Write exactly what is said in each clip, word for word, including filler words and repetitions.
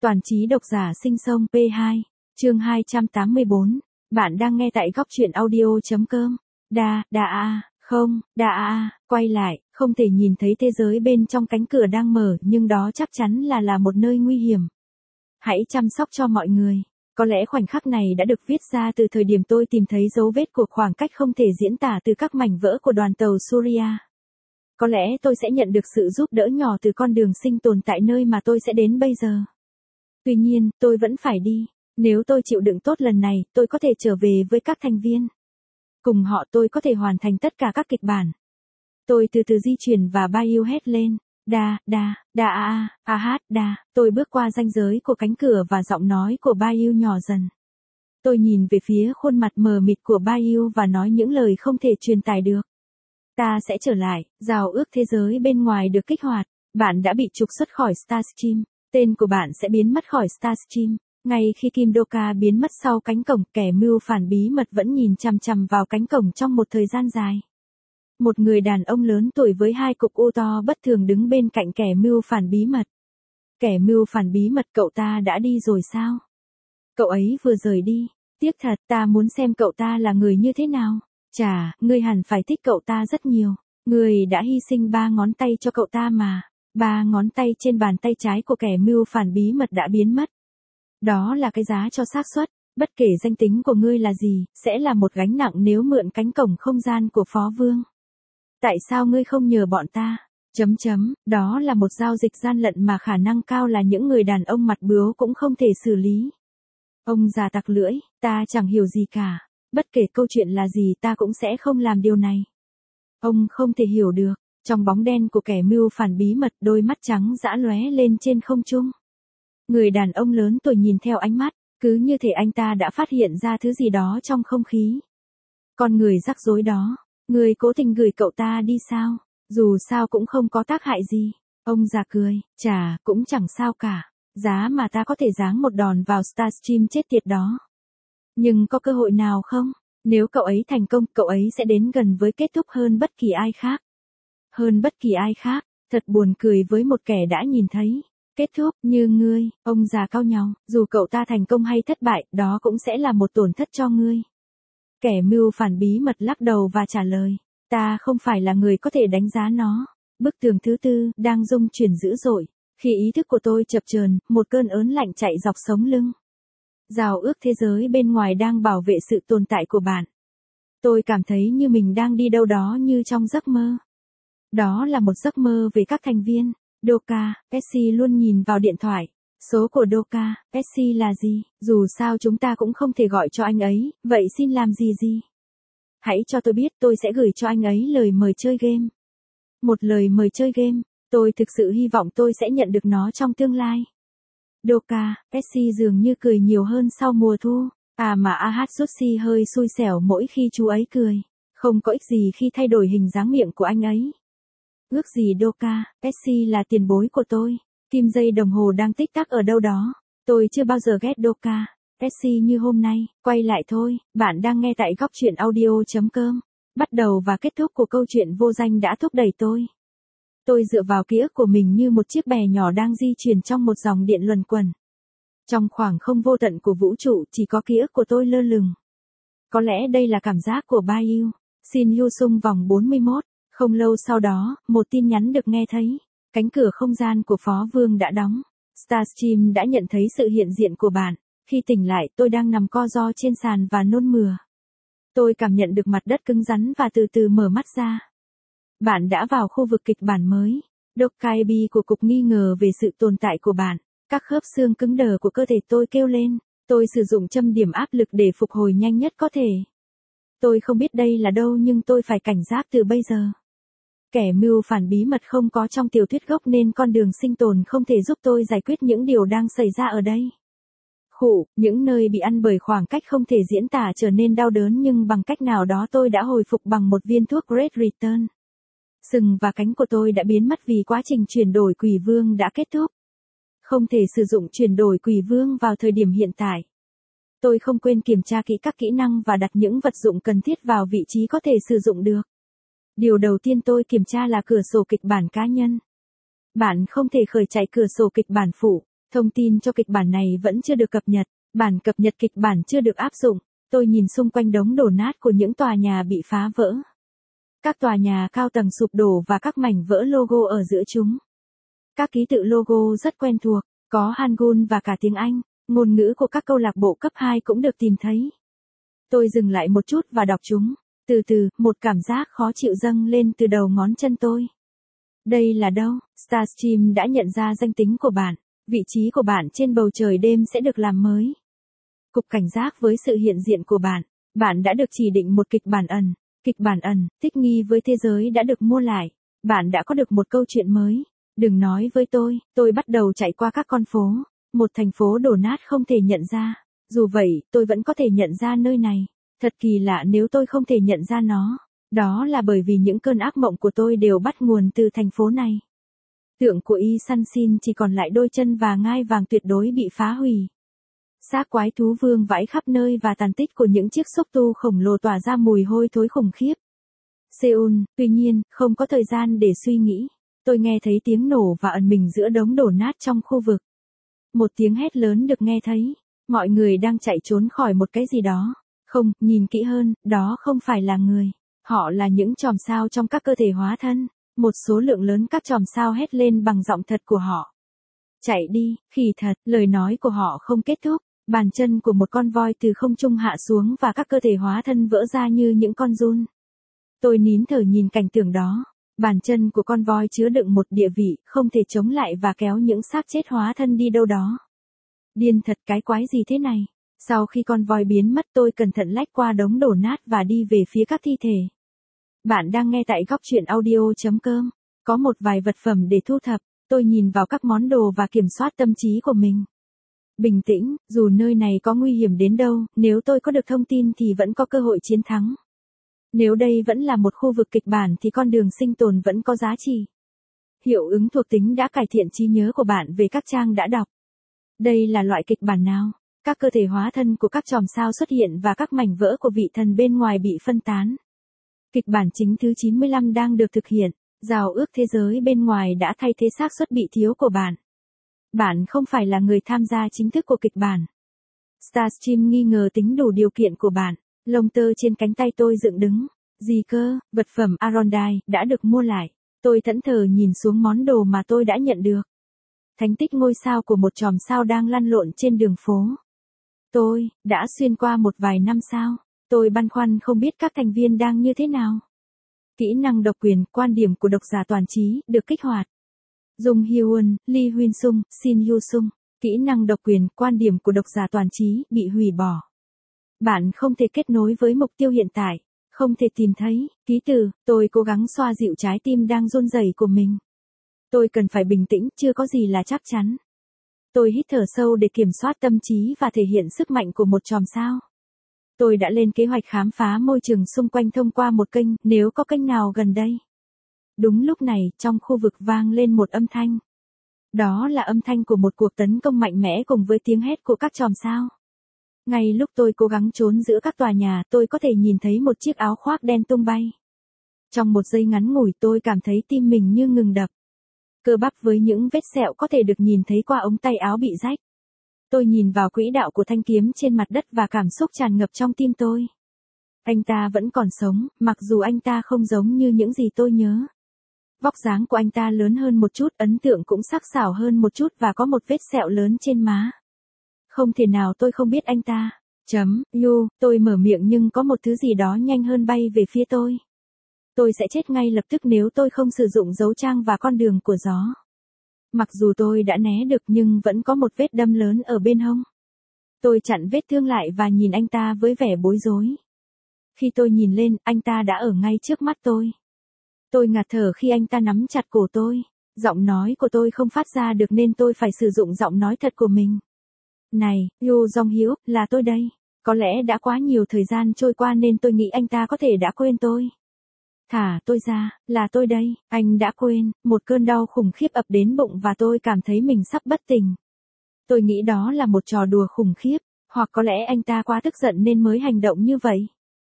Toàn trí độc giả sinh sông pê hai, chương hai trăm tám mươi bốn. Bạn đang nghe tại góc truyện audio.com. Đa, đa a, không, đa a, quay lại, không thể nhìn thấy thế giới bên trong cánh cửa đang mở, nhưng đó chắc chắn là là một nơi nguy hiểm. Hãy chăm sóc cho mọi người. Có lẽ khoảnh khắc này đã được viết ra từ thời điểm tôi tìm thấy dấu vết của khoảng cách không thể diễn tả từ các mảnh vỡ của đoàn tàu Surya. Có lẽ tôi sẽ nhận được sự giúp đỡ nhỏ từ con đường sinh tồn tại nơi mà tôi sẽ đến bây giờ. Tuy nhiên, tôi vẫn phải đi. Nếu tôi chịu đựng tốt lần này, tôi có thể trở về với các thành viên. Cùng họ tôi có thể hoàn thành tất cả các kịch bản. Tôi từ từ di chuyển và Bayou hét lên. Đa, đa, đa a a, a hát, đa. Tôi bước qua ranh giới của cánh cửa và giọng nói của Bayou nhỏ dần. Tôi nhìn về phía khuôn mặt mờ mịt của Bayou và nói những lời không thể truyền tải được. Ta sẽ trở lại, giao ước thế giới bên ngoài được kích hoạt. Bạn đã bị trục xuất khỏi Starstream. Tên của bạn sẽ biến mất khỏi Starstream. Ngay khi Kim Doka biến mất sau cánh cổng, kẻ mưu phản bí mật vẫn nhìn chằm chằm vào cánh cổng trong một thời gian dài. Một người đàn ông lớn tuổi với hai cục ô to bất thường đứng bên cạnh kẻ mưu phản bí mật. Kẻ mưu phản bí mật, cậu ta đã đi rồi sao? Cậu ấy vừa rời đi. Tiếc thật, ta muốn xem cậu ta là người như thế nào. Chà, ngươi hẳn phải thích cậu ta rất nhiều. Ngươi đã hy sinh ba ngón tay cho cậu ta mà. Ba ngón tay trên bàn tay trái của kẻ mưu phản bí mật đã biến mất. Đó là cái giá cho xác suất, bất kể danh tính của ngươi là gì, sẽ là một gánh nặng nếu mượn cánh cổng không gian của Phó Vương. Tại sao ngươi không nhờ bọn ta? Chấm chấm, đó là một giao dịch gian lận mà khả năng cao là những người đàn ông mặt bướu cũng không thể xử lý. Ông già tặc lưỡi, ta chẳng hiểu gì cả. Bất kể câu chuyện là gì ta cũng sẽ không làm điều này. Ông không thể hiểu được. Trong bóng đen của kẻ mưu phản bí mật, đôi mắt trắng dã lóe lên trên không trung. Người đàn ông lớn tuổi nhìn theo ánh mắt, cứ như thể anh ta đã phát hiện ra thứ gì đó trong không khí. Con người rắc rối đó, người cố tình gửi cậu ta đi sao? Dù sao cũng không có tác hại gì. Ông già cười, chà, cũng chẳng sao cả. Giá mà ta có thể giáng một đòn vào Starstream chết tiệt đó. Nhưng có cơ hội nào không? Nếu cậu ấy thành công, cậu ấy sẽ đến gần với kết thúc hơn bất kỳ ai khác. Hơn bất kỳ ai khác, thật buồn cười với một kẻ đã nhìn thấy. Kết thúc, như ngươi, ông già cau nhàu, dù cậu ta thành công hay thất bại, đó cũng sẽ là một tổn thất cho ngươi. Kẻ mưu phản bí mật lắc đầu và trả lời, ta không phải là người có thể đánh giá nó. Bức tường thứ tư, đang rung chuyển dữ dội. Khi ý thức của tôi chập chờn, một cơn ớn lạnh chạy dọc sống lưng. Giao ước thế giới bên ngoài đang bảo vệ sự tồn tại của bạn. Tôi cảm thấy như mình đang đi đâu đó như trong giấc mơ. Đó là một giấc mơ về các thành viên. Doka, Percy luôn nhìn vào điện thoại. Số của Doka, Percy là gì? Dù sao chúng ta cũng không thể gọi cho anh ấy, vậy xin làm gì gì? Hãy cho tôi biết, tôi sẽ gửi cho anh ấy lời mời chơi game. Một lời mời chơi game, tôi thực sự hy vọng tôi sẽ nhận được nó trong tương lai. Doka, Percy dường như cười nhiều hơn sau mùa thu. À mà Ahatsushi hơi xui xẻo mỗi khi chú ấy cười. Không có ích gì khi thay đổi hình dáng miệng của anh ấy. Ước gì Doka, Percy là tiền bối của tôi. Kim dây đồng hồ đang tích tắc ở đâu đó. Tôi chưa bao giờ ghét Doka, Percy như hôm nay. Quay lại thôi, bạn đang nghe tại góc truyện audio.com. Bắt đầu và kết thúc của câu chuyện vô danh đã thúc đẩy tôi. Tôi dựa vào ký ức của mình như một chiếc bè nhỏ đang di chuyển trong một dòng điện luẩn quẩn. Trong khoảng không vô tận của vũ trụ chỉ có ký ức của tôi lơ lửng. Có lẽ đây là cảm giác của Bayou. Xin Yu Sung vòng bốn mươi mốt. Không lâu sau đó, một tin nhắn được nghe thấy. Cánh cửa không gian của Phó Vương đã đóng. Starstream đã nhận thấy sự hiện diện của bạn. Khi tỉnh lại, tôi đang nằm co ro trên sàn và nôn mửa. Tôi cảm nhận được mặt đất cứng rắn và từ từ mở mắt ra. Bạn đã vào khu vực kịch bản mới. Dokaibi của cục nghi ngờ về sự tồn tại của bạn. Các khớp xương cứng đờ của cơ thể tôi kêu lên. Tôi sử dụng châm điểm áp lực để phục hồi nhanh nhất có thể. Tôi không biết đây là đâu nhưng tôi phải cảnh giác từ bây giờ. Kẻ mưu phản bí mật không có trong tiểu thuyết gốc nên con đường sinh tồn không thể giúp tôi giải quyết những điều đang xảy ra ở đây. Khụ, những nơi bị ăn bởi khoảng cách không thể diễn tả trở nên đau đớn nhưng bằng cách nào đó tôi đã hồi phục bằng một viên thuốc Great Return. Sừng và cánh của tôi đã biến mất vì quá trình chuyển đổi quỷ vương đã kết thúc. Không thể sử dụng chuyển đổi quỷ vương vào thời điểm hiện tại. Tôi không quên kiểm tra kỹ các kỹ năng và đặt những vật dụng cần thiết vào vị trí có thể sử dụng được. Điều đầu tiên tôi kiểm tra là cửa sổ kịch bản cá nhân. Bạn không thể khởi chạy cửa sổ kịch bản phụ. Thông tin cho kịch bản này vẫn chưa được cập nhật, bản cập nhật kịch bản chưa được áp dụng. Tôi nhìn xung quanh đống đổ nát của những tòa nhà bị phá vỡ. Các tòa nhà cao tầng sụp đổ và các mảnh vỡ logo ở giữa chúng. Các ký tự logo rất quen thuộc, có Hangul và cả tiếng Anh, ngôn ngữ của các câu lạc bộ cấp hai cũng được tìm thấy. Tôi dừng lại một chút và đọc chúng. Từ từ, một cảm giác khó chịu dâng lên từ đầu ngón chân tôi. Đây là đâu? Starstream đã nhận ra danh tính của bạn. Vị trí của bạn trên bầu trời đêm sẽ được làm mới. Cục cảnh giác với sự hiện diện của bạn. Bạn đã được chỉ định một kịch bản ẩn. Kịch bản ẩn, thích nghi với thế giới đã được mua lại. Bạn đã có được một câu chuyện mới. Đừng nói với tôi, tôi bắt đầu chạy qua các con phố. Một thành phố đổ nát không thể nhận ra. Dù vậy, tôi vẫn có thể nhận ra nơi này. Thật kỳ lạ nếu tôi không thể nhận ra nó. Đó là bởi vì những cơn ác mộng của tôi đều bắt nguồn từ thành phố này. Tượng của Y Sun Sin chỉ còn lại đôi chân và ngai vàng tuyệt đối bị phá hủy. Xác quái thú vương vãi khắp nơi và tàn tích của những chiếc xúc tu khổng lồ tỏa ra mùi hôi thối khủng khiếp. Seoul, tuy nhiên, không có thời gian để suy nghĩ. Tôi nghe thấy tiếng nổ và ẩn mình giữa đống đổ nát trong khu vực. Một tiếng hét lớn được nghe thấy. Mọi người đang chạy trốn khỏi một cái gì đó. Không, nhìn kỹ hơn, đó không phải là người. Họ là những chòm sao trong các cơ thể hóa thân. Một số lượng lớn các chòm sao hét lên bằng giọng thật của họ. Chạy đi, khỉ thật, lời nói của họ không kết thúc. Bàn chân của một con voi từ không trung hạ xuống và các cơ thể hóa thân vỡ ra như những con giun. Tôi nín thở nhìn cảnh tượng đó. Bàn chân của con voi chứa đựng một địa vị không thể chống lại và kéo những xác chết hóa thân đi đâu đó. Điên thật, cái quái gì thế này? Sau khi con voi biến mất tôi cẩn thận lách qua đống đổ nát và đi về phía các thi thể. Bạn đang nghe tại góc truyện audio chấm com. Có một vài vật phẩm để thu thập, tôi nhìn vào các món đồ và kiểm soát tâm trí của mình. Bình tĩnh, dù nơi này có nguy hiểm đến đâu, nếu tôi có được thông tin thì vẫn có cơ hội chiến thắng. Nếu đây vẫn là một khu vực kịch bản thì con đường sinh tồn vẫn có giá trị. Hiệu ứng thuộc tính đã cải thiện trí nhớ của bạn về các trang đã đọc. Đây là loại kịch bản nào? Các cơ thể hóa thân của các chòm sao xuất hiện và các mảnh vỡ của vị thần bên ngoài bị phân tán. Kịch bản chính thứ chín mươi lăm đang được thực hiện. Giao ước thế giới bên ngoài đã thay thế xác suất bị thiếu của bạn. Bạn không phải là người tham gia chính thức của kịch bản. Starstream nghi ngờ tính đủ điều kiện của bạn. Lông tơ trên cánh tay tôi dựng đứng. Gì cơ, vật phẩm Arondine đã được mua lại. Tôi thẫn thờ nhìn xuống món đồ mà tôi đã nhận được. Thánh tích ngôi sao của một chòm sao đang lăn lộn trên đường phố. Tôi đã xuyên qua một vài năm sao. Tôi băn khoăn không biết các thành viên đang như thế nào. Kỹ năng độc quyền, quan điểm của độc giả toàn trí, được kích hoạt. Jung Hyun, Lee Huyên Sung, Shin Yu Sung. Kỹ năng độc quyền, quan điểm của độc giả toàn trí, bị hủy bỏ. Bạn không thể kết nối với mục tiêu hiện tại. Không thể tìm thấy. Ký từ, tôi cố gắng xoa dịu trái tim đang run rẩy của mình. Tôi cần phải bình tĩnh, chưa có gì là chắc chắn. Tôi hít thở sâu để kiểm soát tâm trí và thể hiện sức mạnh của một chòm sao. Tôi đã lên kế hoạch khám phá môi trường xung quanh thông qua một kênh, nếu có kênh nào gần đây. Đúng lúc này, trong khu vực vang lên một âm thanh. Đó là âm thanh của một cuộc tấn công mạnh mẽ cùng với tiếng hét của các chòm sao. Ngay lúc tôi cố gắng trốn giữa các tòa nhà, tôi có thể nhìn thấy một chiếc áo khoác đen tung bay. Trong một giây ngắn ngủi tôi cảm thấy tim mình như ngừng đập. Cơ bắp với những vết sẹo có thể được nhìn thấy qua ống tay áo bị rách. Tôi nhìn vào quỹ đạo của thanh kiếm trên mặt đất và cảm xúc tràn ngập trong tim tôi. Anh ta vẫn còn sống, mặc dù anh ta không giống như những gì tôi nhớ. Vóc dáng của anh ta lớn hơn một chút, ấn tượng cũng sắc sảo hơn một chút và có một vết sẹo lớn trên má. Không thể nào tôi không biết anh ta. Chấm, yu, tôi mở miệng nhưng có một thứ gì đó nhanh hơn bay về phía tôi. Tôi sẽ chết ngay lập tức nếu tôi không sử dụng dấu trang và con đường của gió. Mặc dù tôi đã né được nhưng vẫn có một vết đâm lớn ở bên hông. Tôi chặn vết thương lại và nhìn anh ta với vẻ bối rối. Khi tôi nhìn lên, anh ta đã ở ngay trước mắt tôi. Tôi ngạt thở khi anh ta nắm chặt cổ tôi. Giọng nói của tôi không phát ra được nên tôi phải sử dụng giọng nói thật của mình. Này, Yoo Jong-hyuk, là tôi đây. Có lẽ đã quá nhiều thời gian trôi qua nên tôi nghĩ anh ta có thể đã quên tôi. Thả tôi ra, là tôi đây, anh đã quên. Một cơn đau khủng khiếp ập đến bụng và tôi cảm thấy mình sắp bất tỉnh. Tôi nghĩ đó là một trò đùa khủng khiếp, hoặc có lẽ anh ta quá tức giận nên mới hành động như vậy.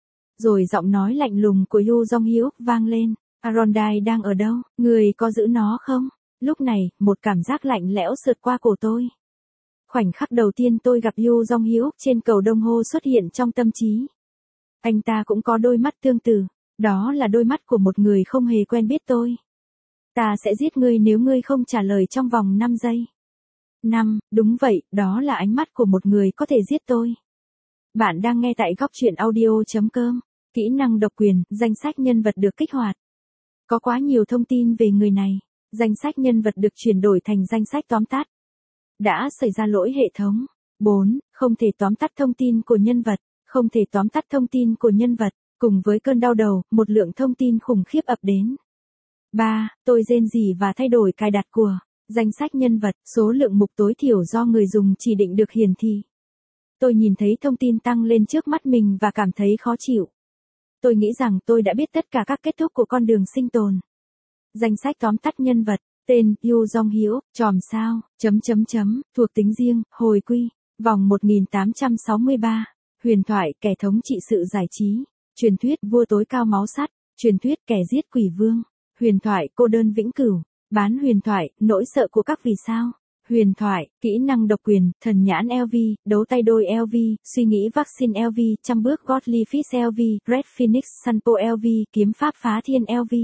Rồi giọng nói lạnh lùng của Yoo Jong-hyuk vang lên. Arondine đang ở đâu? Người có giữ nó không? Lúc này, một cảm giác lạnh lẽo sượt qua cổ tôi. Khoảnh khắc đầu tiên tôi gặp Yu Jong Hyuk trên cầu Đông Ho xuất hiện trong tâm trí. Anh ta cũng có đôi mắt tương tự, đó là đôi mắt của một người không hề quen biết tôi. Ta sẽ giết ngươi nếu ngươi không trả lời trong vòng năm giây. năm, đúng vậy, đó là ánh mắt của một người có thể giết tôi. Bạn đang nghe tại góc truyện audio.com. Kỹ năng độc quyền, danh sách nhân vật được kích hoạt. Có quá nhiều thông tin về người này. Danh sách nhân vật được chuyển đổi thành danh sách tóm tắt. Đã xảy ra lỗi hệ thống. bốn. Không thể tóm tắt thông tin của nhân vật. Không thể tóm tắt thông tin của nhân vật. Cùng với cơn đau đầu, một lượng thông tin khủng khiếp ập đến. ba. Tôi rên rỉ và thay đổi cài đặt của danh sách nhân vật, số lượng mục tối thiểu do người dùng chỉ định được hiển thị. Tôi nhìn thấy thông tin tăng lên trước mắt mình và cảm thấy khó chịu. Tôi nghĩ rằng tôi đã biết tất cả các kết thúc của con đường sinh tồn. Danh sách tóm tắt nhân vật, tên, Yu Jong Hyuk, chòm sao, chấm chấm chấm, thuộc tính riêng, hồi quy, vòng một nghìn tám trăm sáu mươi ba, huyền thoại, kẻ thống trị sự giải trí, truyền thuyết, vua tối cao máu sắt, truyền thuyết, kẻ giết quỷ vương, huyền thoại, cô đơn vĩnh cửu, bán huyền thoại, nỗi sợ của các vì sao. Huyền thoại, kỹ năng độc quyền, thần nhãn lờ vê, đấu tay đôi lờ vê, suy nghĩ vaccine lờ vê, trăm bước Godly Fish lờ vê, Red Phoenix Sanpo lờ vê, kiếm pháp phá thiên lờ vê.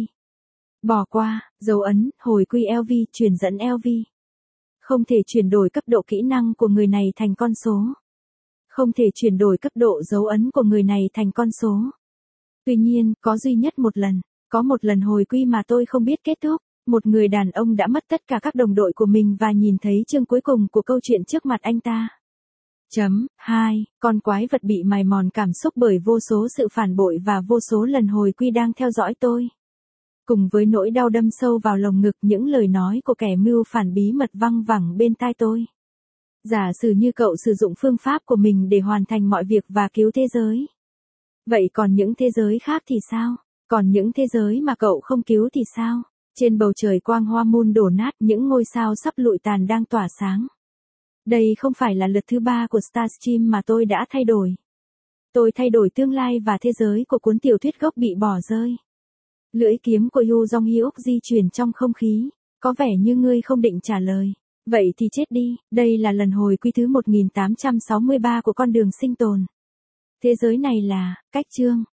Bỏ qua, dấu ấn, hồi quy lờ vê, truyền dẫn lờ vê. Không thể chuyển đổi cấp độ kỹ năng của người này thành con số. Không thể chuyển đổi cấp độ dấu ấn của người này thành con số. Tuy nhiên, có duy nhất một lần, có một lần hồi quy mà tôi không biết kết thúc. Một người đàn ông đã mất tất cả các đồng đội của mình và nhìn thấy chương cuối cùng của câu chuyện trước mặt anh ta. Chấm, hai, con quái vật bị mài mòn cảm xúc bởi vô số sự phản bội và vô số lần hồi quy đang theo dõi tôi. Cùng với nỗi đau đâm sâu vào lồng ngực, những lời nói của kẻ mưu phản bí mật văng vẳng bên tai tôi. Giả sử như cậu sử dụng phương pháp của mình để hoàn thành mọi việc và cứu thế giới. Vậy còn những thế giới khác thì sao? Còn những thế giới mà cậu không cứu thì sao? Trên bầu trời quang hoa moon đổ nát, những ngôi sao sắp lụi tàn đang tỏa sáng. Đây không phải là lượt thứ ba của Starstream mà tôi đã thay đổi. Tôi thay đổi tương lai và thế giới của cuốn tiểu thuyết gốc bị bỏ rơi. Lưỡi kiếm của Yu Jong Hyuk di chuyển trong không khí. Có vẻ như ngươi không định trả lời. Vậy thì chết đi, đây là lần hồi quy thứ một nghìn tám trăm sáu mươi ba của con đường sinh tồn. Thế giới này là, cách chương.